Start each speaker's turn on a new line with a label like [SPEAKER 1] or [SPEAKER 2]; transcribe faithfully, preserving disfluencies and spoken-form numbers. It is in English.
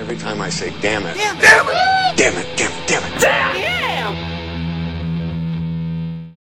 [SPEAKER 1] Every time I say, damn it,
[SPEAKER 2] Damn it!
[SPEAKER 1] damn it, damn it,